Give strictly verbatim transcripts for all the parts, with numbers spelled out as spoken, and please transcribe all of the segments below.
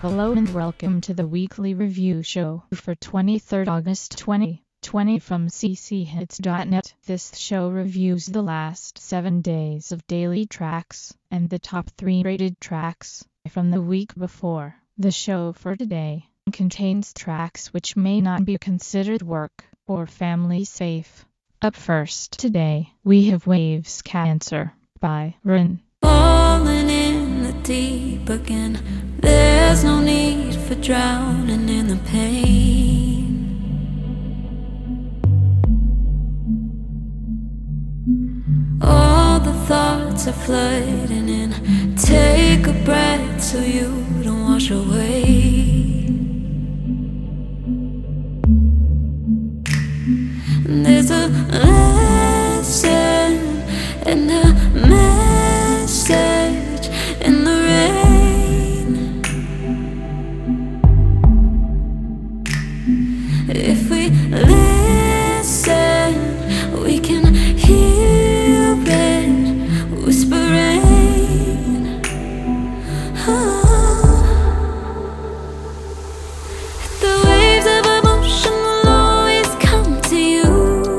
Hello and welcome to the weekly review show for twenty-third August twenty twenty from c c hits dot net. This show reviews the last seven days of daily tracks and the top three rated tracks from the week before. The show for today contains tracks which may not be considered work or family safe. Up first today, we have Waves Cancer by Rin. Falling in the deep again, there's no need for drowning in the pain. All the thoughts are flooding in. Take a breath so you don't wash away. There's a lesson and a message in the rain. If we listen, we can hear it whispering. Oh. The waves of emotion will always come to you,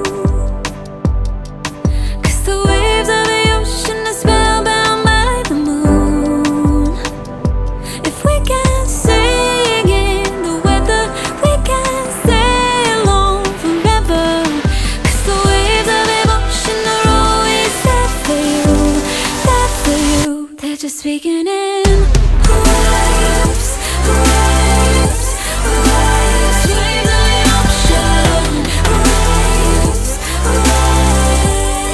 'cause the waves of the ocean are spellbound by the moon. If we can sing in the weather, we can sail on forever, 'cause the waves of emotion are always there for you, there for you. They're just speaking in waves, waves, waves, waves of the ocean, waves, waves,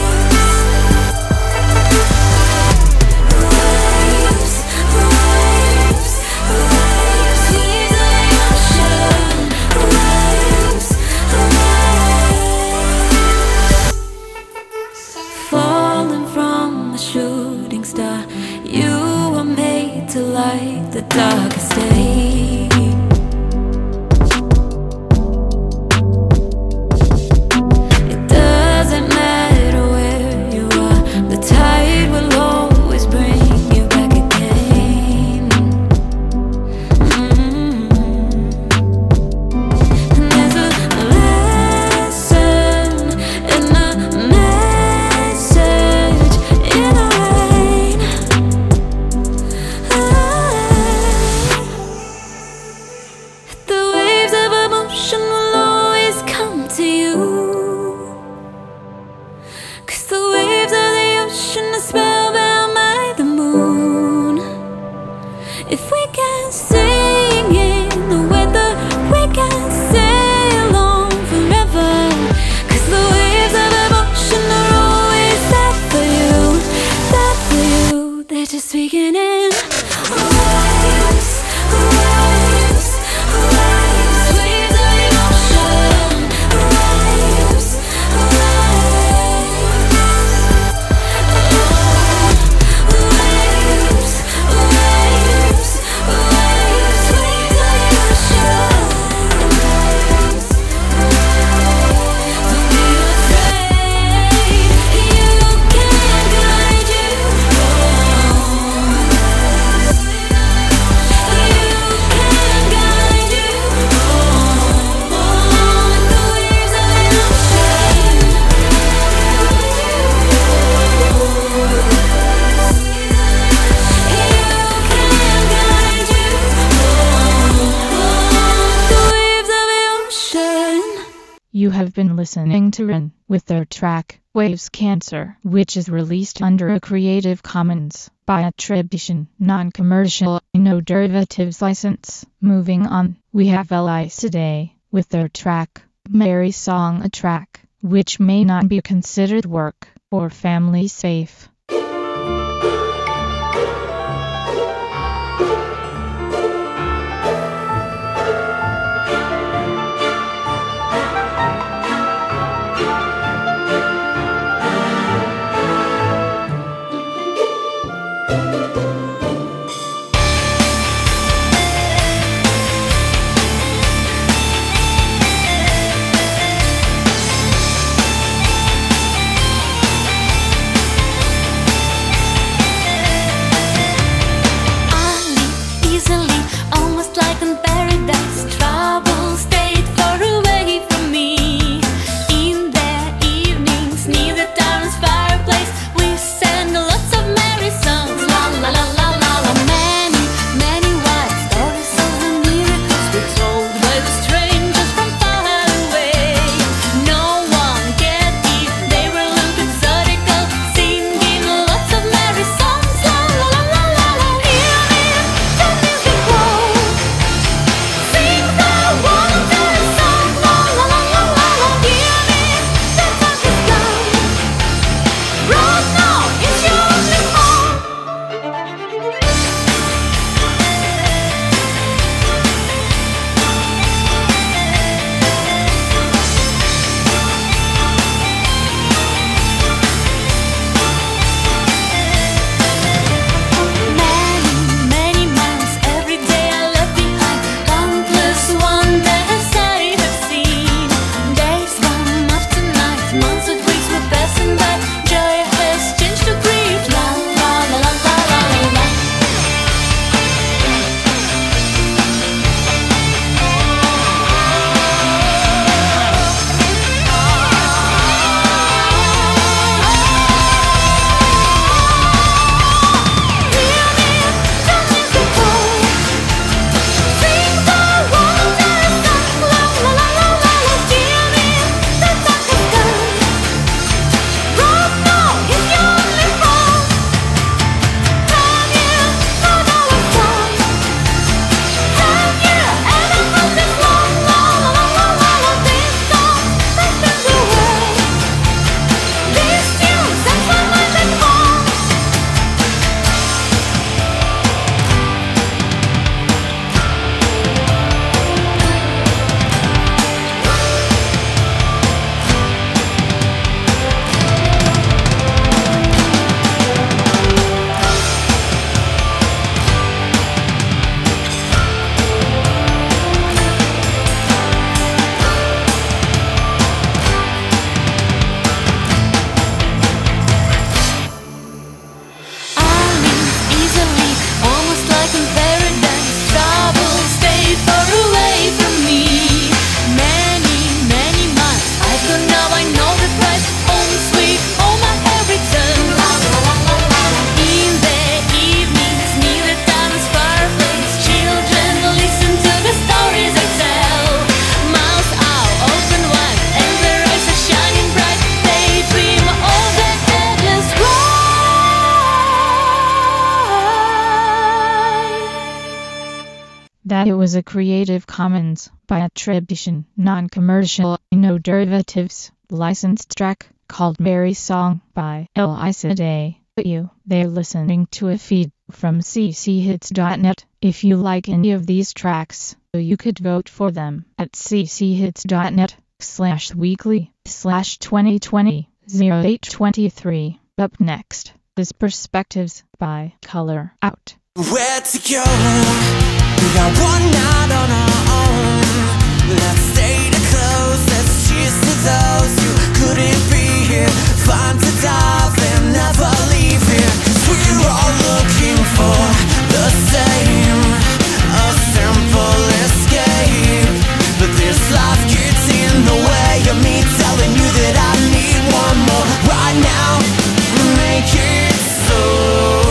waves, waves, waves, waves of the ocean, waves, waves. Falling from a shooting star, you were made to light the darkest day. It doesn't matter where you are, the tide will always bring you back again. Mm. And there's a lesson and a message in the rain. The waves of emotion will always come to you, 'cause the waves of the ocean are spellbound by the moon. If we can sing in the weather, we can sail on forever, 'cause the waves of emotion are always there for you, there for you. They're just speaking in waves, waves, waves, waves of emotion, waves, waves, waves, waves, waves, waves of emotion, waves, waves. Don't be afraid, you can guide you home. You can guide you home. The waves of the ocean, you can guide you home. The waves of the ocean. You have been listening to Rin with their track Waves Cancer, which is released under a Creative Commons by attribution, non-commercial, no derivatives license. Moving on, we have Elise today with their track Merry Song, a track which may not be considered work or family safe. Thank that it was a Creative Commons by attribution, non-commercial, no derivatives, licensed track called Mary Song by Elisa Day. You, they're listening to a feed from c c hits dot net. If you like any of these tracks, you could vote for them at c c hits dot net slash weekly slash twenty twenty oh eight twenty-three. Up next is Perspectives by Color Out. Where to go? We got one night on our own. Let's stay the close. Let's cheers to those who couldn't be here. Fun to dive and never leave here. 'Cause we're all looking for the same, a simple escape. But this life gets in the way of me telling you that I need one more right now. Make it so.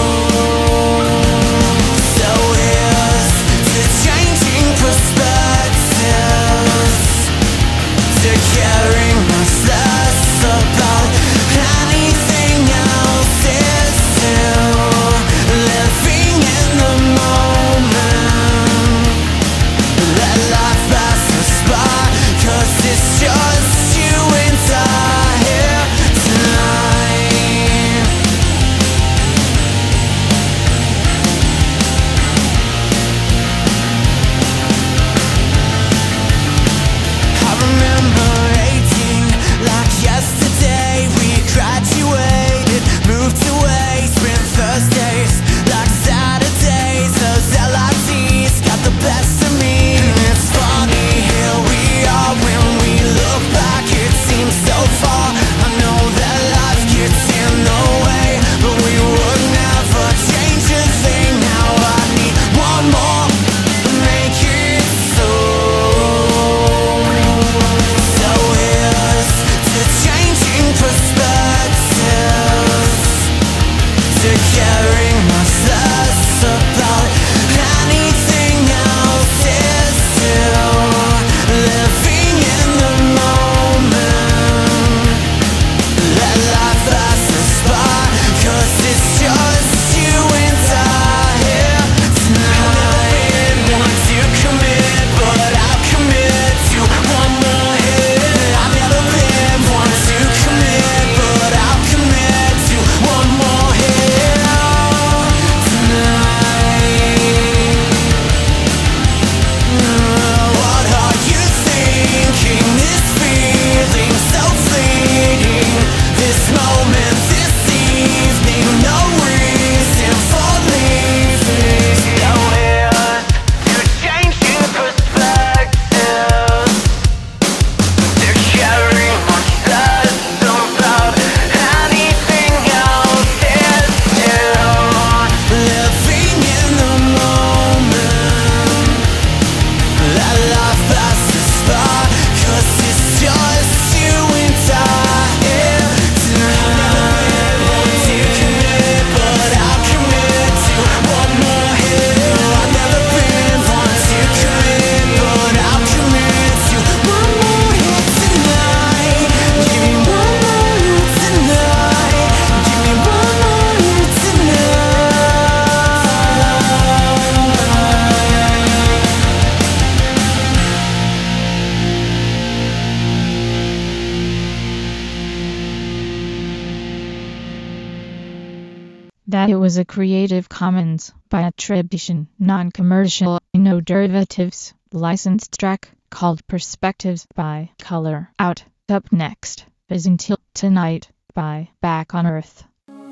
Caring much less about anything else is still living in the moment. Let life pass us by, 'cause it's just you and I here tonight. I remember yesterday we graduated, moved away, spent Thursdays like Saturdays. Those L I Ds got the best of me. And it's funny, here we are. When we look back, it seems so far. I know that life gets in the way, but we would never change a thing. Now I need one more, make it so. So here's to changing perspectives, to caring much less about anything else is still living in the moment. Let life pass us by, 'cause it's just you and I here tonight. I want to commit, but I'll commit to one more hit. I've never been one to commit, but I'll commit to one more hit tonight. What are you thinking? This feeling so fleeting, this moment, this evening, no reason for leaving. No here's to changing perspectives, to caring much less about anything else is still living in the moment. Let life pass us by, 'cause it's just you and I here tonight. I want to commit, but I'll commit to one more hit. I've never been one to commit, but I'll commit to one more hit tonight. Give me one more hit tonight. Give me one more hit That it was a Creative Commons by attribution, non-commercial, no derivatives, licensed track called Perspectives by Color Out. Up next is Until Tonight by Back on Earth.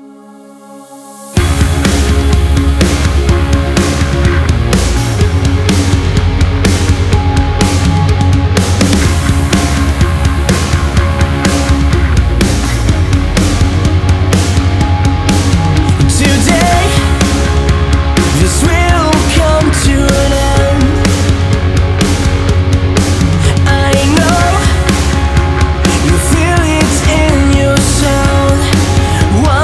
Today, this will come to an end. I know you feel it in your soul.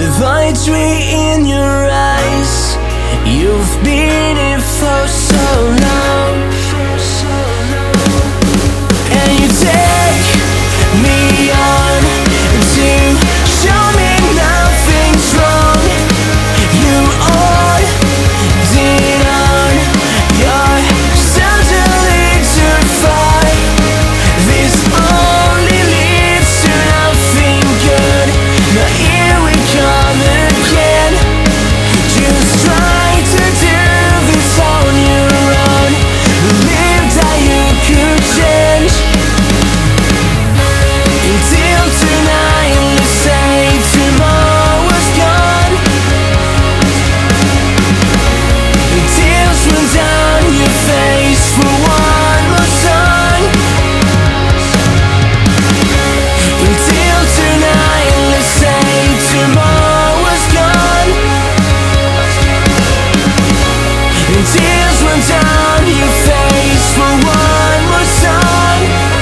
the victory in your eyes. You've been here for so long, and you take me on to show me nothing's wrong. You all did on yourself to lead too far. This only leads to nothing good. Now here we come again. Just try to do this on your own. Believe that you could change. Until tonight, let's say tomorrow's gone. The tears run down your face for one more song. Until tonight, let's say tomorrow's gone. The tears run down your face for one more song.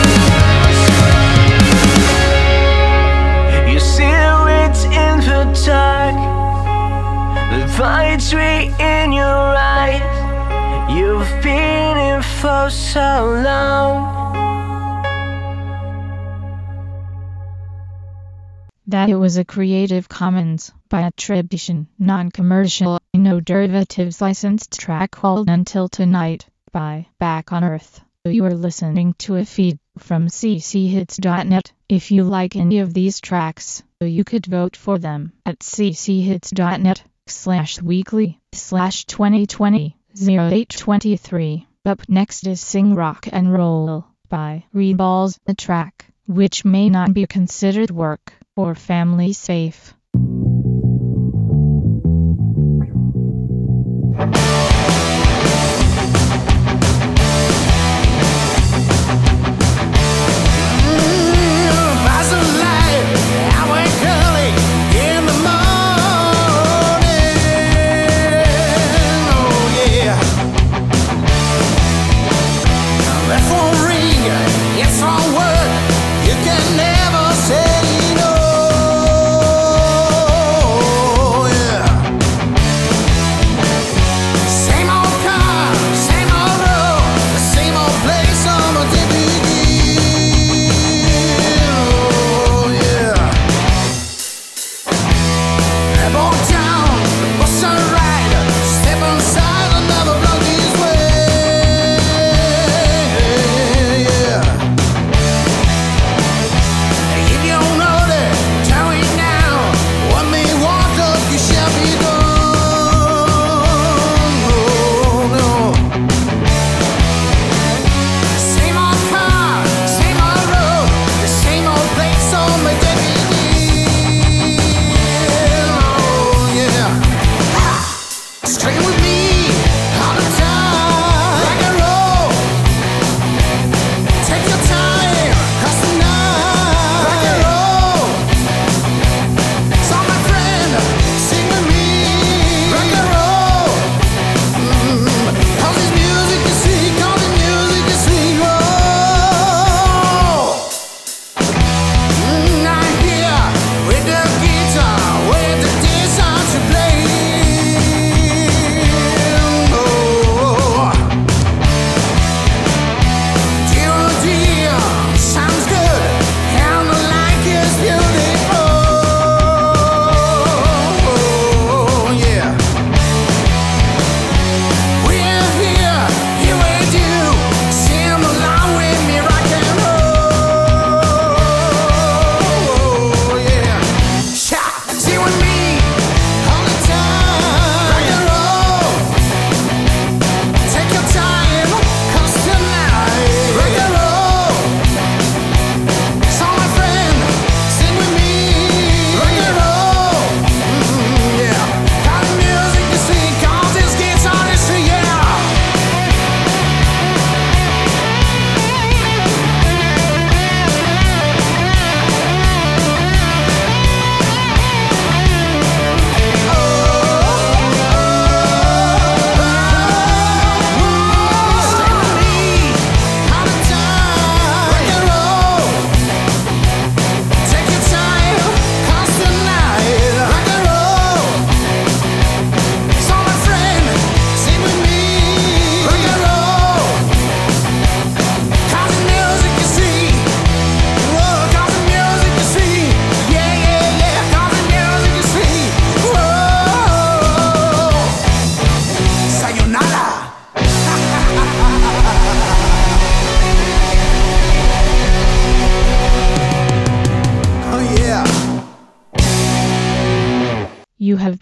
You see it in the dark, the victory in your eyes. You've been in for so long. That it was a Creative Commons by attribution, non-commercial, no derivatives licensed track called Until Tonight by Back on Earth. You are listening to a feed from c c hits dot net. If you like any of these tracks, you could vote for them at cchits.net slash weekly slash 2020 08 23. Up next is Sing Rock and Roll by Reballs, a track which may not be considered work or family safe. Yes, on word, you can never say no.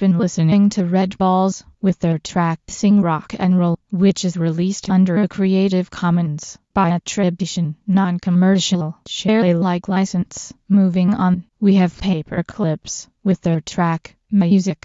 been listening to Red Balls with their track Sing Rock and Roll, which is released under a Creative Commons by attribution, non-commercial, share Alike license. Moving on, we have Paperclips with their track Music.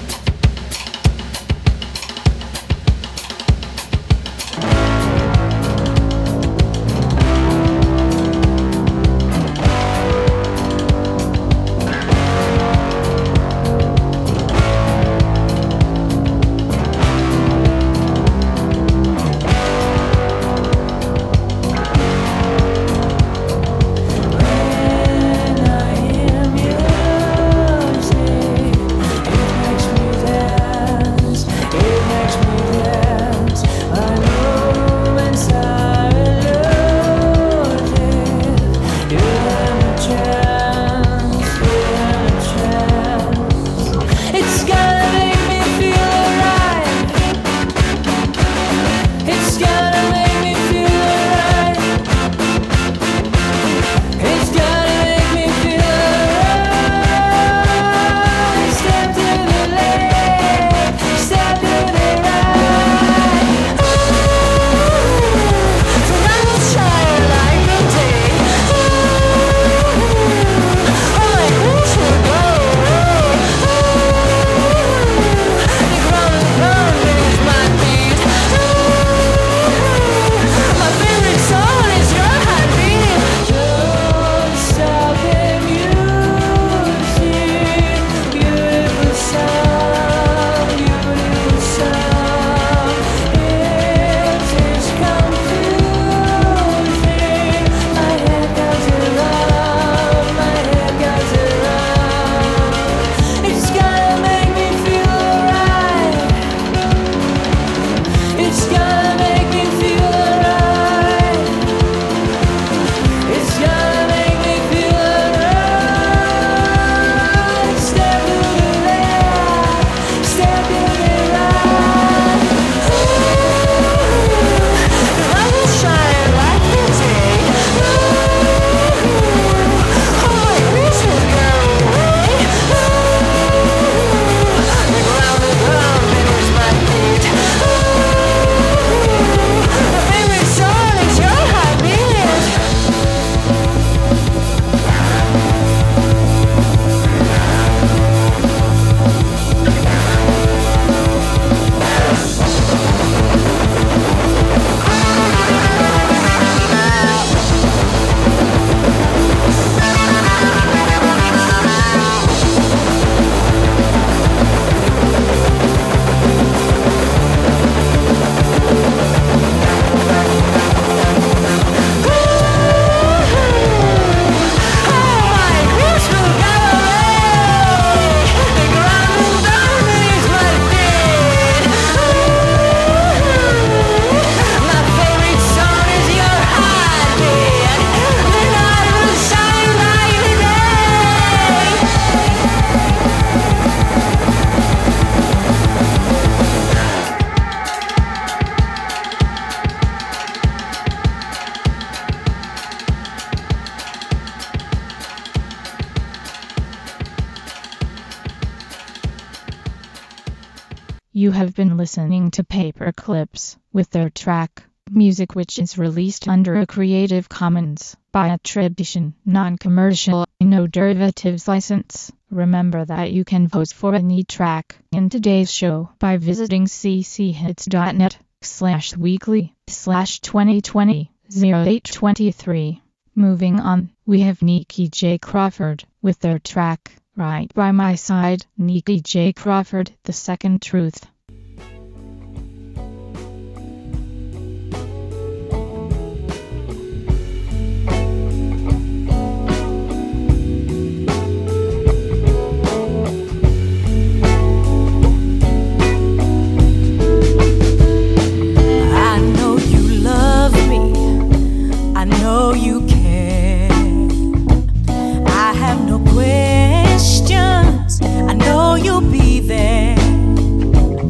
You have been listening to Paperclips with their track Music, which is released under a Creative Commons by attribution, non-commercial, no derivatives license. Remember that you can vote for any track in today's show by visiting cchits.net slash weekly slash 2020 08 23. Moving on, we have Nikki J. Crawford with their track Right by My Side. Nikki J. Crawford, The Second Truth. I know you'll be there.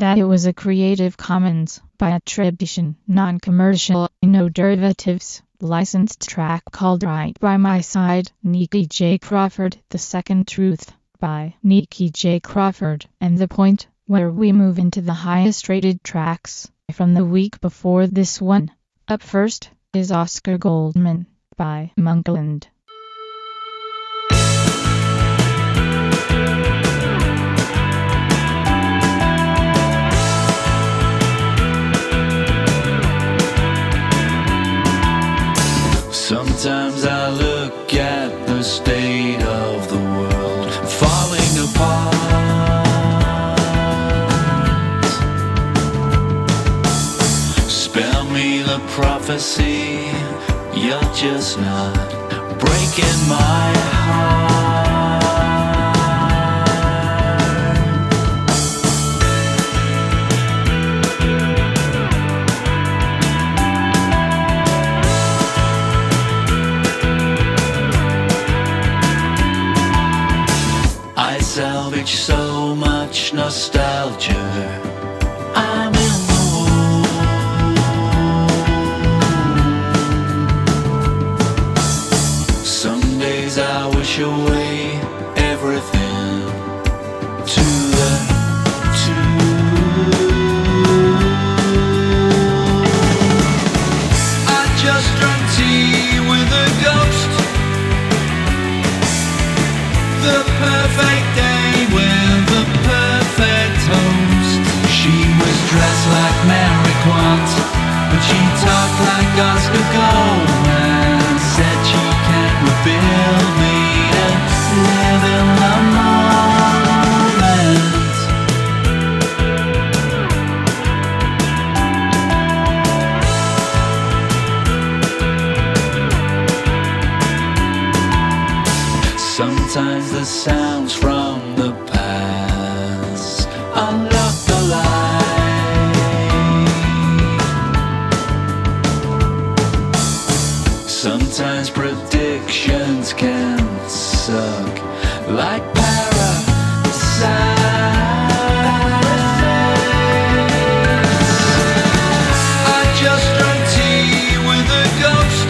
that it was a Creative Commons by attribution, non-commercial, no derivatives, licensed track called Right by My Side, Nikki J. Crawford. The Second Truth by Nikki J. Crawford. And The Point, where we move into the highest rated tracks from the week before this one. Up first is Oscar Goldman by Monkland. Sometimes I look at the state of the world falling apart. Spell me the prophecy, you're just not breaking my heart. I salvage so much nostalgia. I'm in the mood. Some days I wish away everything to the tune. I just drank tea with a ghost. The perfect day with the perfect toast. She was dressed like Mary Quant, but she talked like Oscar Goldman. Said she can't rebuild me to live in the moment. Sometimes the sounds from the past unlock the light. Sometimes predictions can suck like parasites. I just drank tea with a ghost.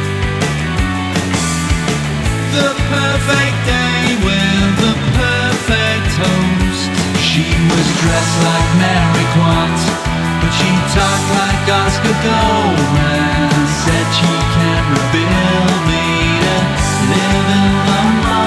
The perfect day with the perfect toast. She was dressed like Mary Quant, but she talked like Oscar Goldman. Said she can't rebuild me to live in the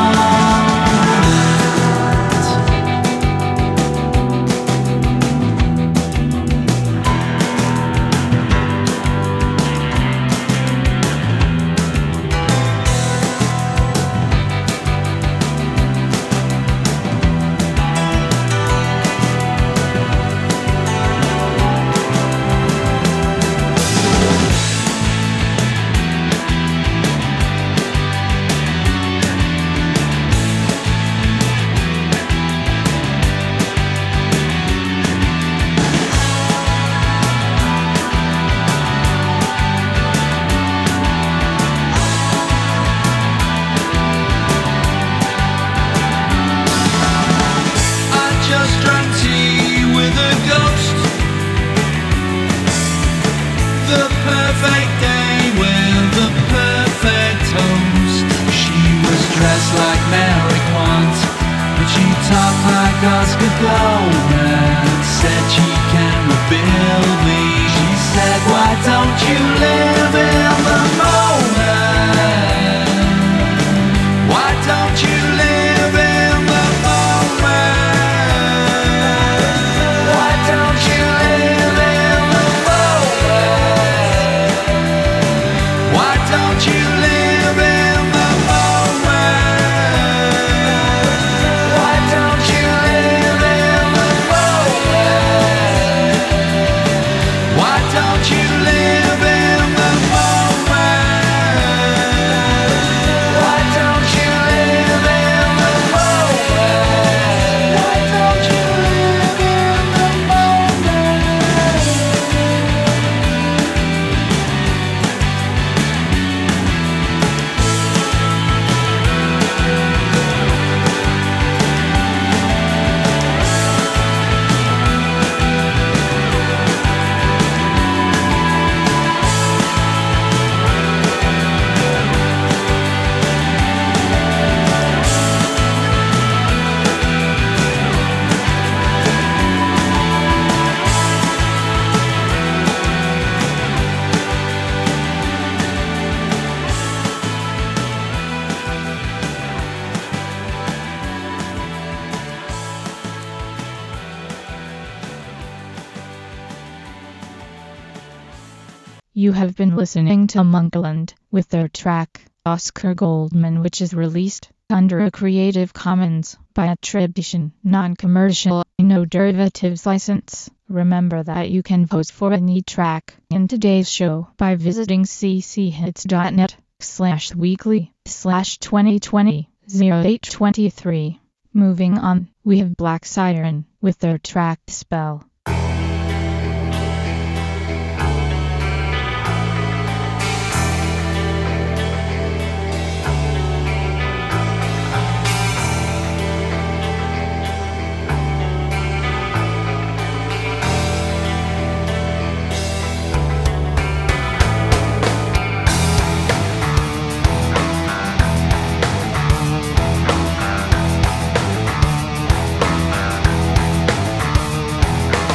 Oscar Goldman. Said she can't rebuild me. She said, why don't you live in the moment? Why don't you live in the moment? Why don't you live in the moment? Why don't you live in the moment? Why don't you live in You have been listening to Monkland with their track Oscar Goldman, which is released under a Creative Commons by attribution, non-commercial, no derivatives license. Remember that you can vote for any track in today's show by visiting cchits.net slash weekly slash 2020 08 23. Moving on, we have Black Siren with their track Spell. Spell.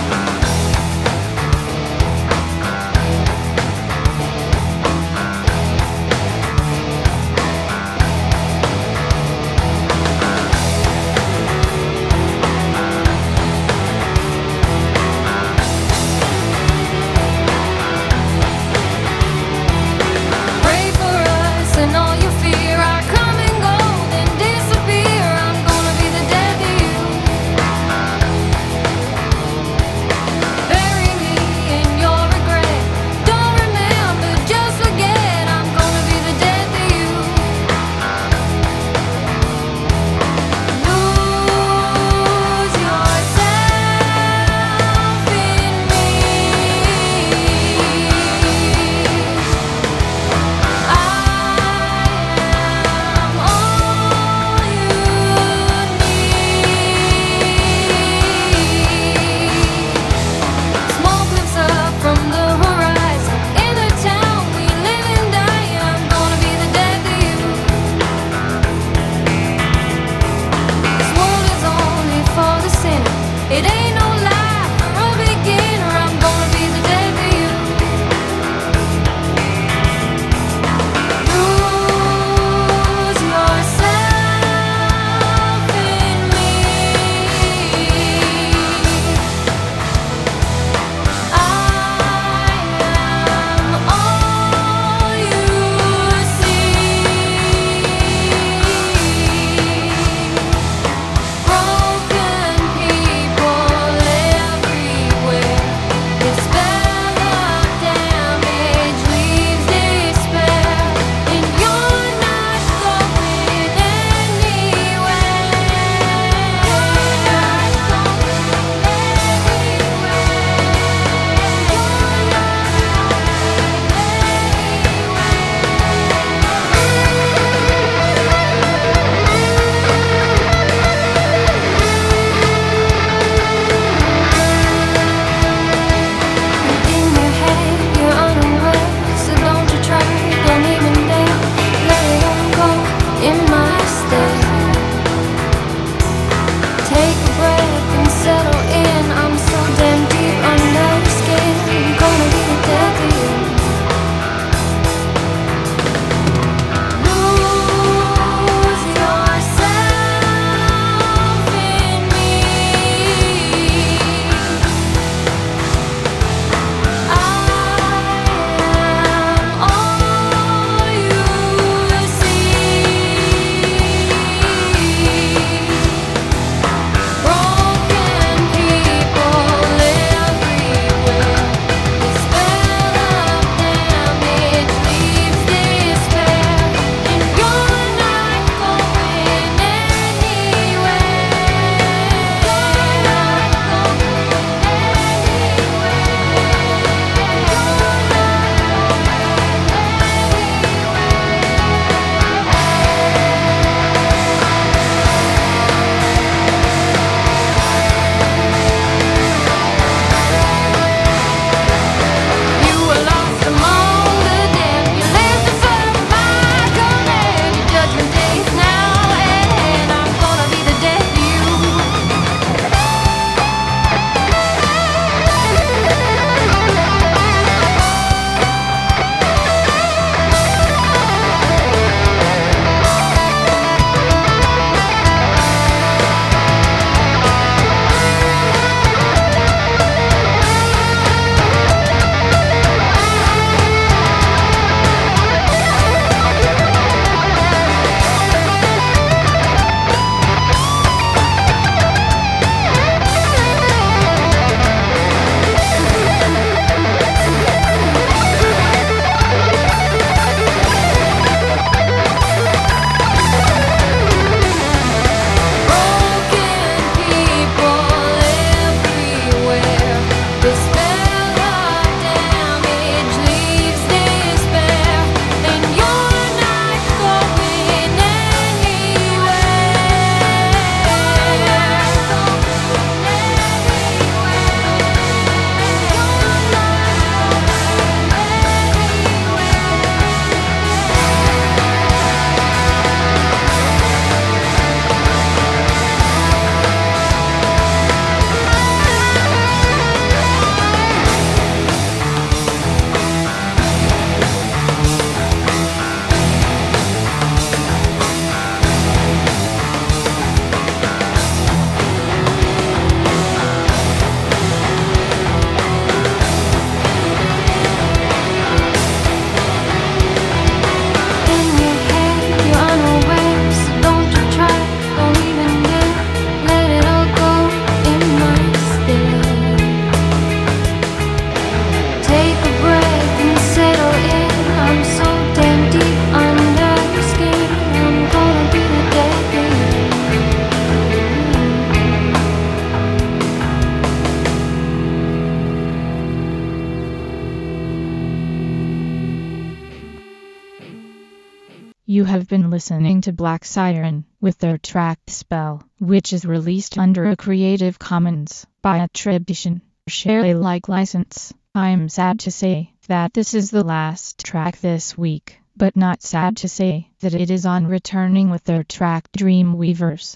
You have been listening to Black Siren with their track Spell, which is released under a Creative Commons by attribution, share Alike license. I'm sad to say that this is the last track this week, but not sad to say that it is on returning with their track Dreamweavers.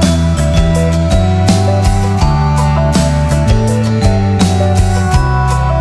Dreamweavers.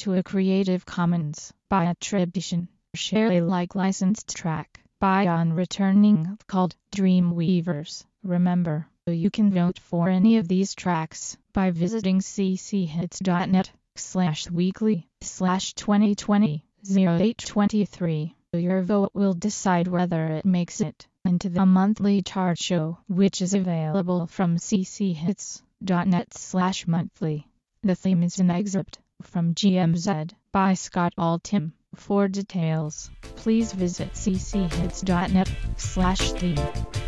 to a Creative Commons by attribution, share Alike licensed track by On Returning called Dreamweavers. Remember, you can vote for any of these tracks by visiting cchits.net slash weekly slash 2020 08 23. Your vote will decide whether it makes it into the monthly chart show, which is available from cchits.net slash monthly. The theme is an excerpt from G M Z by Scott Altham. For details, please visit cchits.net slash theme.